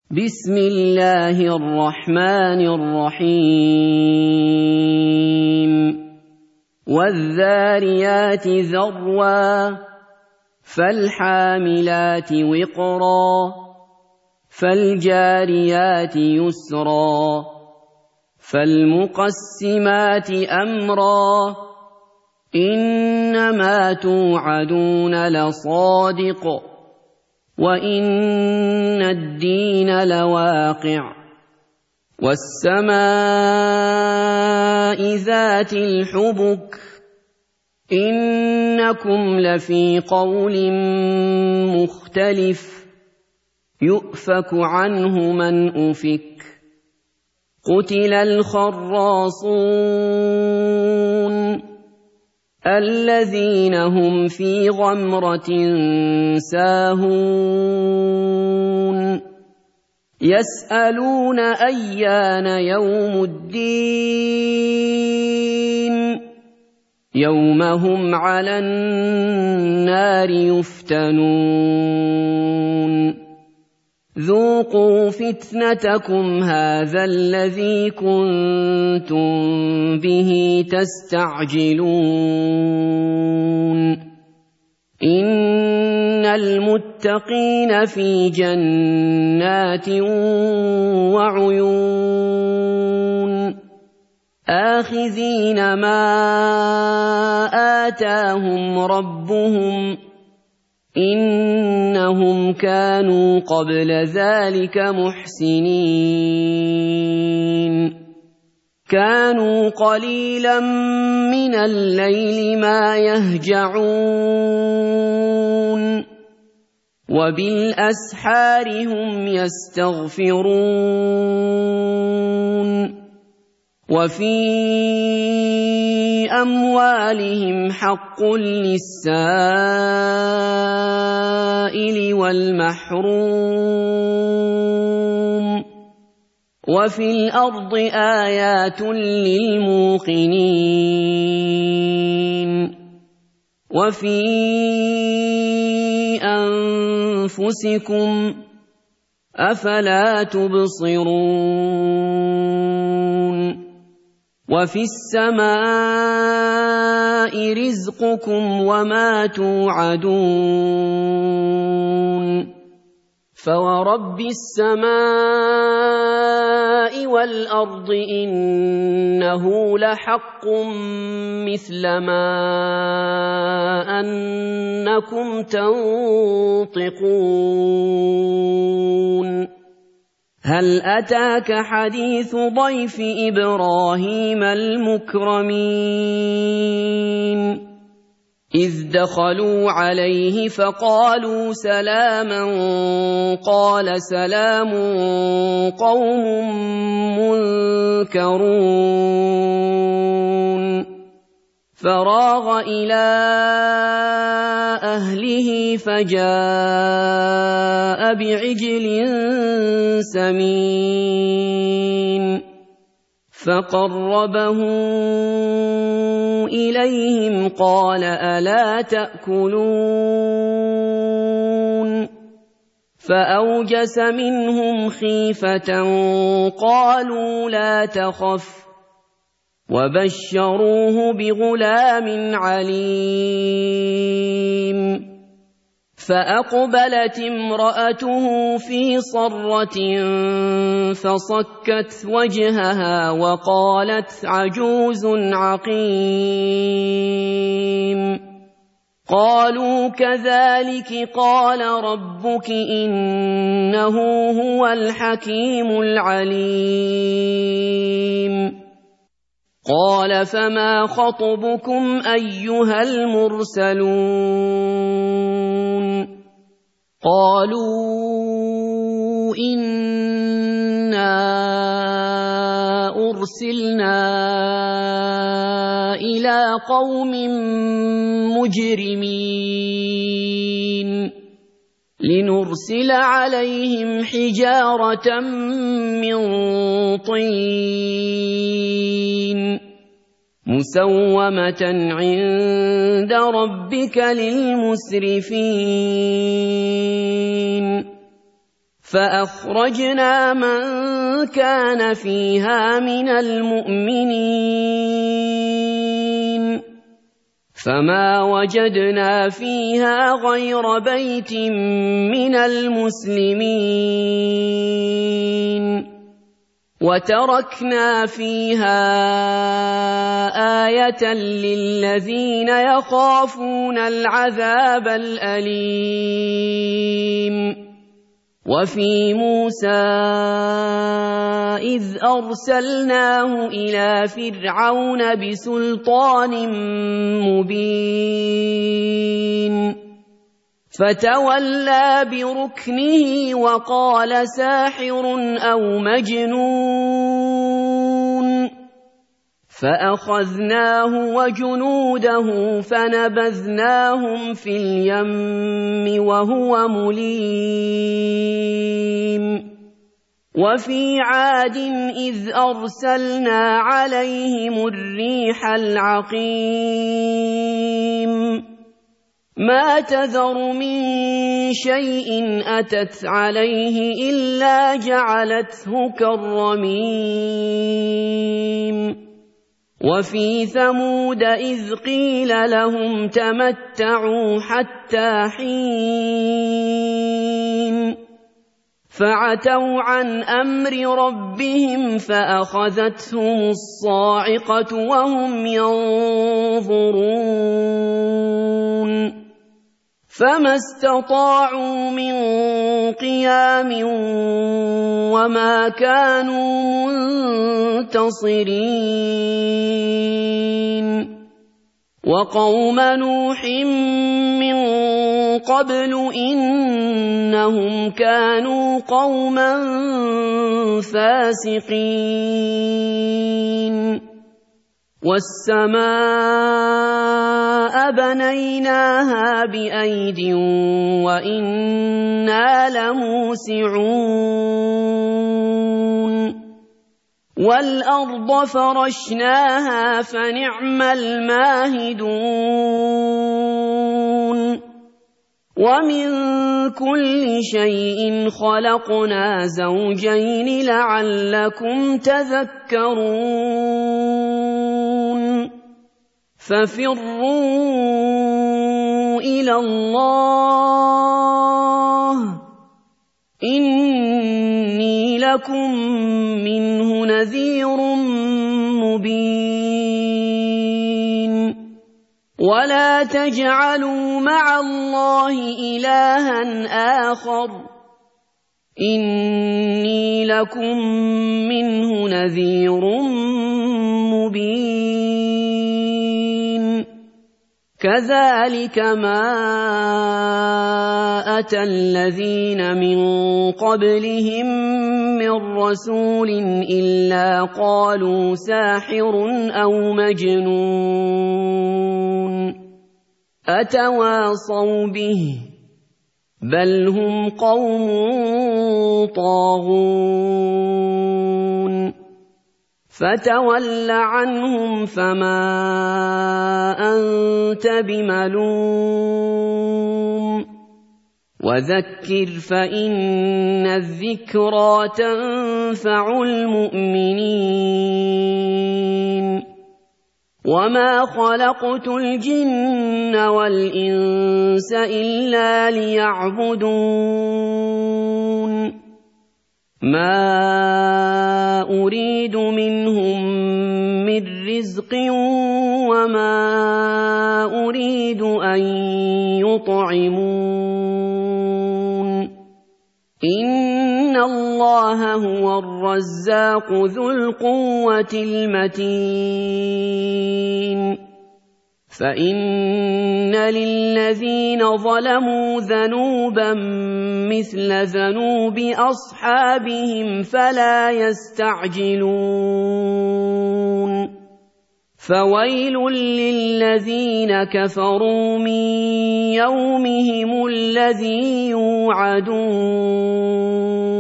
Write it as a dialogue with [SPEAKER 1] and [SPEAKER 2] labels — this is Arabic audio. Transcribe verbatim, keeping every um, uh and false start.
[SPEAKER 1] بسم الله الرحمن الرحيم والذاريات ذروا فالحاملات وقرا فالجاريات يسرا فالمقسمات أمرا إنما توعدون لصادق وإن الدين لواقع والسماء ذات الحبك إنكم لفي قول مختلف يؤفك عنه من أفك قتل الخراصون الذين هم في غمرة ساهون يسألون أيان يوم الدين يوم هم على النار يفتنون ذوقوا فتنتكم هذا الذي كنتم به تستعجلون إن المتقين في جنات وعيون آخذين ما آتاهم ربهم إنهم كانوا قبل ذلك محسنين كانوا قليلا من الليل ما يهجعون وبالأسحار هم يستغفرون وفي أموالهم حق للسائل والمحروم وفي الأرض آيات للموقنين وفي أنفسكم أفلا تبصرون وفي السماء رزقكم وما توعدون فورب السماء والأرض إنه لحق مثل ما أنكم تنطقون هل أتاك حديث ضيف إبراهيم المكرمين إذ دخلوا عليه فقالوا سلاما قال سلام قوم منكرون فراغ إلى أهله فجاء بعجل سمين فقربه إليهم قال ألا تأكلون فأوجس منهم خيفة قالوا لا تخف وبشروه بغلام عليم فأقبلت امرأته في صرة فصكت وجهها وقالت عجوز عقيم قالوا كذلك قال ربك إنه هو الحكيم العليم قال فما خطبكم أيها المرسلون قالوا إنا أرسلنا إلى قوم مجرمين لنرسل عليهم حجارة من طين مسومة عند ربك للمسرفين فأخرجنا من كان فيها من المؤمنين فما وجدنا فيها غير بيت من المسلمين وتركنا فيها آية للذين يخافون العذاب الأليم وفي موسى إذ أرسلناه إلى فرعون بسلطان مبين فتولى بركنه وقال ساحر أو مجنون فأخذناه وجنوده فنبذناهم في اليم وهو مليم وفي عاد إذ أرسلنا عليهم الريح العقيم ما تذر من شيء أتت عليه إلا جعلته كالرميم وفي ثمود إذ قيل لهم تمتعوا حتى حين فعتوا عن أمر ربهم فأخذتهم الصاعقة وهم ينظرون فما استطاعوا من قيام وما كانوا منتصرين وقوم نوح من قبل إنهم كانوا قوما فاسقين والسماء بنيناها بأيد وإنا لموسعون والأرض فرشناها فنعم الماهدون ومن كل شيء خلقنا زوجين لعلكم تذكرون ففروا إلى الله إني لكم منه نذير مبين ولا تجعلوا مع الله إلها آخر إني لكم منه نذير مبين كذلك ما أتى الذين من قبلهم من رسول إلا قالوا ساحر أو مجنون أتواصوا به بل هم قوم طاغون فتول عنهم فما أنت بملوم وذكر فإن الذكرى تنفع المؤمنين وما خلقت الجن والإنس إلا ليعبدون ما أريد منهم من رزق وما أريد أن يطعمون إن الله هو الرزاق ذو القوة المتين فإن للذين ظلموا ذنوبا مثل ذنوب أصحابهم فلا يستعجلون فويل للذين كفروا من يومهم الذي يوعدون